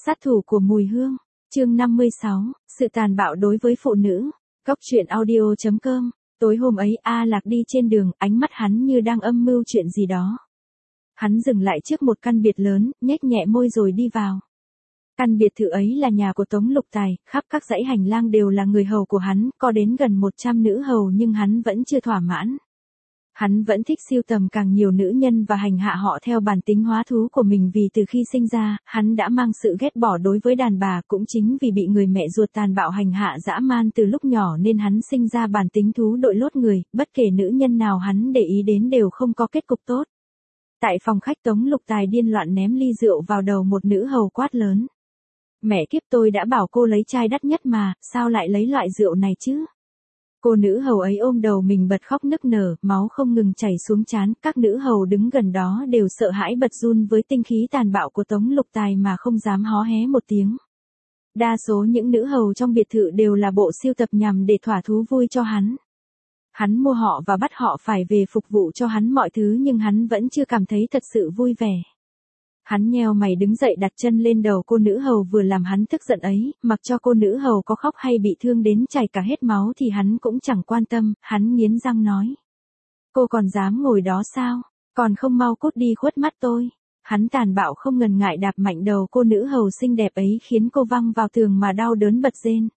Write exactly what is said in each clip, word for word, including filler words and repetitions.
Sát thủ của mùi hương, chương năm mươi sáu, sự tàn bạo đối với phụ nữ. Cóc truyện audio chấm com. Tối hôm ấy A Lạc đi trên đường, ánh mắt hắn như đang âm mưu chuyện gì đó. Hắn dừng lại trước một căn biệt lớn, nhếch nhẹ môi rồi đi vào. Căn biệt thự ấy là nhà của Tống Lục Tài, khắp các dãy hành lang đều là người hầu của hắn, có đến gần một trăm nữ hầu nhưng hắn vẫn chưa thỏa mãn. Hắn vẫn thích sưu tầm càng nhiều nữ nhân và hành hạ họ theo bản tính hóa thú của mình vì từ khi sinh ra, hắn đã mang sự ghét bỏ đối với đàn bà, cũng chính vì bị người mẹ ruột tàn bạo hành hạ dã man từ lúc nhỏ nên hắn sinh ra bản tính thú đội lốt người, bất kể nữ nhân nào hắn để ý đến đều không có kết cục tốt. Tại phòng khách Tống Lục Tài điên loạn ném ly rượu vào đầu một nữ hầu quát lớn. Mẹ kiếp, tôi đã bảo cô lấy chai đắt nhất mà, sao lại lấy loại rượu này chứ? Cô nữ hầu ấy ôm đầu mình bật khóc nức nở, máu không ngừng chảy xuống trán, các nữ hầu đứng gần đó đều sợ hãi bật run với tinh khí tàn bạo của Tống Lục Tài mà không dám hó hé một tiếng. Đa số những nữ hầu trong biệt thự đều là bộ sưu tập nhằm để thỏa thú vui cho hắn. Hắn mua họ và bắt họ phải về phục vụ cho hắn mọi thứ nhưng hắn vẫn chưa cảm thấy thật sự vui vẻ. Hắn nheo mày đứng dậy đặt chân lên đầu cô nữ hầu vừa làm hắn tức giận ấy, mặc cho cô nữ hầu có khóc hay bị thương đến chảy cả hết máu thì hắn cũng chẳng quan tâm, hắn nghiến răng nói. Cô còn dám ngồi đó sao, còn không mau cút đi khuất mắt tôi. Hắn tàn bạo không ngần ngại đạp mạnh đầu cô nữ hầu xinh đẹp ấy khiến cô văng vào tường mà đau đớn bật rên.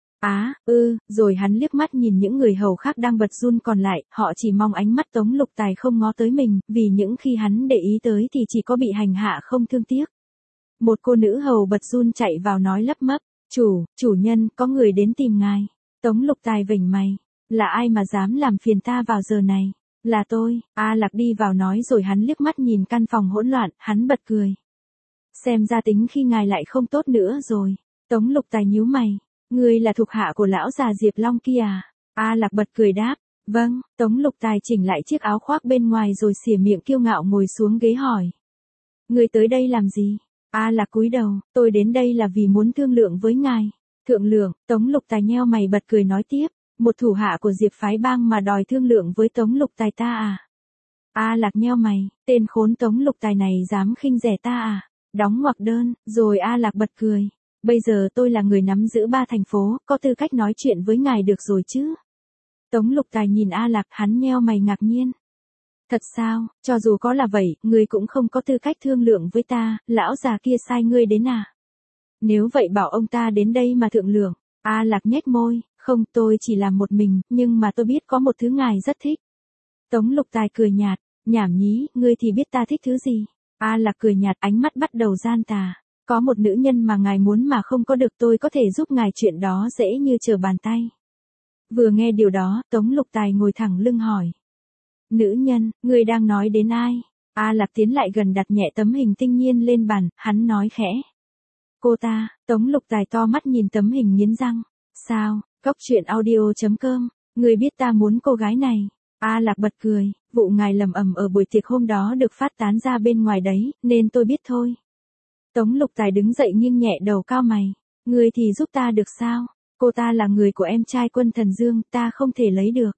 Á, ư, rồi hắn liếc mắt nhìn những người hầu khác đang bật run còn lại, họ chỉ mong ánh mắt Tống Lục Tài không ngó tới mình, vì những khi hắn để ý tới thì chỉ có bị hành hạ không thương tiếc. Một cô nữ hầu bật run chạy vào nói lắp mấp, chủ, chủ nhân, có người đến tìm ngài. Tống Lục Tài vểnh mày, là ai mà dám làm phiền ta vào giờ này? Là tôi. A Lạc đi vào nói rồi hắn liếc mắt nhìn căn phòng hỗn loạn, hắn bật cười. Xem ra tính khi ngài lại không tốt nữa rồi. Tống Lục Tài nhíu mày. Ngươi là thuộc hạ của lão già Diệp Long kia à? A Lạc bật cười đáp. Vâng. Tống Lục Tài chỉnh lại chiếc áo khoác bên ngoài rồi xỉa miệng kiêu ngạo ngồi xuống ghế hỏi. Ngươi tới đây làm gì? A Lạc cúi đầu. Tôi đến đây là vì muốn thương lượng với ngài. Thượng lượng. Tống Lục Tài nheo mày bật cười nói tiếp. Một thủ hạ của Diệp phái bang mà đòi thương lượng với Tống Lục Tài ta à? A Lạc nheo mày. Tên khốn Tống Lục Tài này dám khinh rẻ ta à? Đóng ngoặc đơn. Rồi A Lạc bật cười. Bây giờ tôi là người nắm giữ ba thành phố, có tư cách nói chuyện với ngài được rồi chứ? Tống Lục Tài nhìn A Lạc, hắn nheo mày ngạc nhiên. Thật sao, cho dù có là vậy, ngươi cũng không có tư cách thương lượng với ta, lão già kia sai ngươi đến à? Nếu vậy bảo ông ta đến đây mà thượng lượng. A Lạc nhếch môi, không, tôi chỉ làm một mình, nhưng mà tôi biết có một thứ ngài rất thích. Tống Lục Tài cười nhạt, nhảm nhí, ngươi thì biết ta thích thứ gì? A Lạc cười nhạt, ánh mắt bắt đầu gian tà. Có một nữ nhân mà ngài muốn mà không có được, tôi có thể giúp ngài, chuyện đó dễ như trở bàn tay. Vừa nghe điều đó, Tống Lục Tài ngồi thẳng lưng hỏi. Nữ nhân, ngươi đang nói đến ai? A Lạc tiến lại gần đặt nhẹ tấm hình tinh nhiên lên bàn, hắn nói khẽ. Cô ta. Tống Lục Tài to mắt nhìn tấm hình nghiến răng. Sao? Cóc truyện audio chấm com. Ngươi biết ta muốn cô gái này. A Lạc bật cười, vụ ngài lầm ầm ở buổi tiệc hôm đó được phát tán ra bên ngoài đấy, nên tôi biết thôi. Tống Lục Tài đứng dậy nghiêng nhẹ đầu cao mày. Ngươi thì giúp ta được sao? Cô ta là người của em trai Quân Thần Dương, ta không thể lấy được.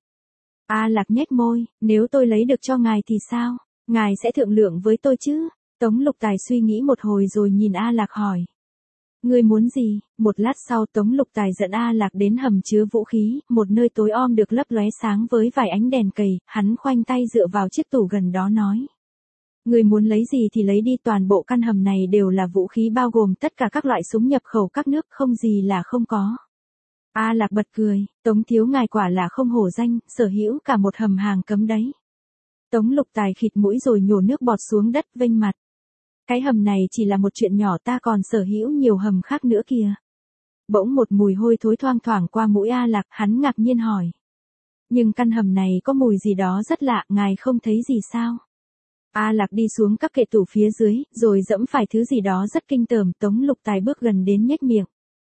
A Lạc nhếch môi, nếu tôi lấy được cho ngài thì sao? Ngài sẽ thượng lượng với tôi chứ? Tống Lục Tài suy nghĩ một hồi rồi nhìn A Lạc hỏi. Ngươi muốn gì? Một lát sau Tống Lục Tài dẫn A Lạc đến hầm chứa vũ khí, một nơi tối om được lấp lóe sáng với vài ánh đèn cầy, hắn khoanh tay dựa vào chiếc tủ gần đó nói. Ngươi muốn lấy gì thì lấy đi, toàn bộ căn hầm này đều là vũ khí bao gồm tất cả các loại súng nhập khẩu các nước, không gì là không có. A Lạc bật cười, Tống thiếu ngài quả là không hổ danh, sở hữu cả một hầm hàng cấm đấy. Tống Lục Tài khịt mũi rồi nhổ nước bọt xuống đất vênh mặt. Cái hầm này chỉ là một chuyện nhỏ, ta còn sở hữu nhiều hầm khác nữa kìa. Bỗng một mùi hôi thối thoang thoảng qua mũi A Lạc, hắn ngạc nhiên hỏi. Nhưng căn hầm này có mùi gì đó rất lạ, ngài không thấy gì sao? A Lạc đi xuống các kệ tủ phía dưới, rồi dẫm phải thứ gì đó rất kinh tởm. Tống Lục Tài bước gần đến nhếch miệng.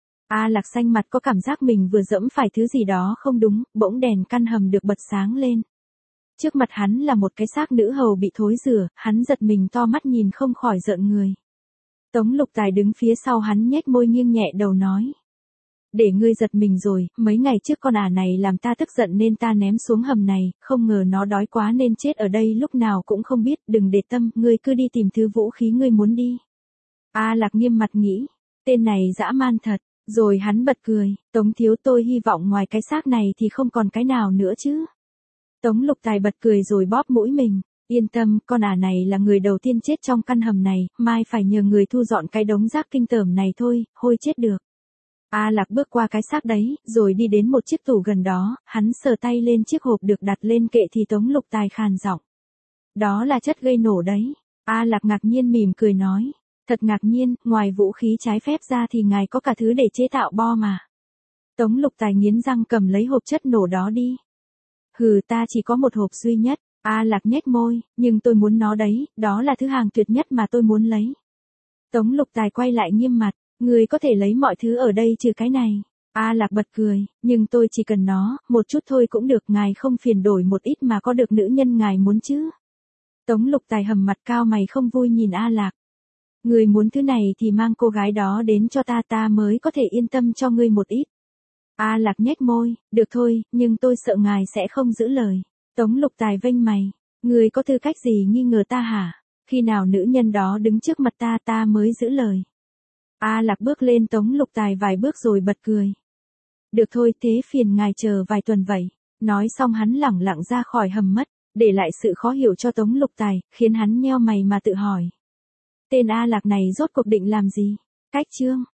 A Lạc xanh mặt, có cảm giác mình vừa dẫm phải thứ gì đó không đúng, bỗng đèn căn hầm được bật sáng lên. Trước mặt hắn là một cái xác nữ hầu bị thối rữa, hắn giật mình to mắt nhìn không khỏi rợn người. Tống Lục Tài đứng phía sau hắn nhếch môi nghiêng nhẹ đầu nói. Để ngươi giật mình rồi, mấy ngày trước con ả này làm ta tức giận nên ta ném xuống hầm này, không ngờ nó đói quá nên chết ở đây lúc nào cũng không biết, đừng để tâm, ngươi cứ đi tìm thứ vũ khí ngươi muốn đi. A Lạc nghiêm mặt nghĩ, Tên này dã man thật, rồi hắn bật cười, Tống thiếu tôi hy vọng ngoài cái xác này thì không còn cái nào nữa chứ. Tống Lục Tài bật cười rồi bóp mũi mình, yên tâm, con ả này là người đầu tiên chết trong căn hầm này, mai phải nhờ người thu dọn cái đống rác kinh tởm này thôi, hôi chết được. A Lạc bước qua cái xác đấy, rồi đi đến một chiếc tủ gần đó, hắn sờ tay lên chiếc hộp được đặt lên kệ thì Tống Lục Tài khàn giọng. Đó là chất gây nổ đấy. A Lạc ngạc nhiên mỉm cười nói. Thật ngạc nhiên, ngoài vũ khí trái phép ra thì ngài có cả thứ để chế tạo bom mà. Tống Lục Tài nghiến răng cầm lấy hộp chất nổ đó đi. Hừ, ta chỉ có một hộp duy nhất. A Lạc nhếch môi, nhưng tôi muốn nó đấy, đó là thứ hàng tuyệt nhất mà tôi muốn lấy. Tống Lục Tài quay lại nghiêm mặt, người có thể lấy mọi thứ ở đây trừ cái này. A Lạc bật cười, nhưng tôi chỉ cần nó, một chút thôi cũng được, ngài không phiền đổi một ít mà có được nữ nhân ngài muốn chứ. Tống Lục Tài hầm mặt cao mày không vui nhìn A Lạc. Người muốn thứ này thì mang cô gái đó đến cho ta, ta mới có thể yên tâm cho ngươi một ít. A Lạc nhếch môi, được thôi, nhưng tôi sợ ngài sẽ không giữ lời. Tống Lục Tài vênh mày, người có tư cách gì nghi ngờ ta hả? Khi nào nữ nhân đó đứng trước mặt ta ta mới giữ lời. A Lạc bước lên Tống Lục Tài vài bước rồi bật cười. Được thôi, thế phiền ngài chờ vài tuần vậy. Nói xong hắn lẳng lặng ra khỏi hầm mất, để lại sự khó hiểu cho Tống Lục Tài, khiến hắn nheo mày mà tự hỏi. Tên A Lạc này rốt cuộc định làm gì? Cách chương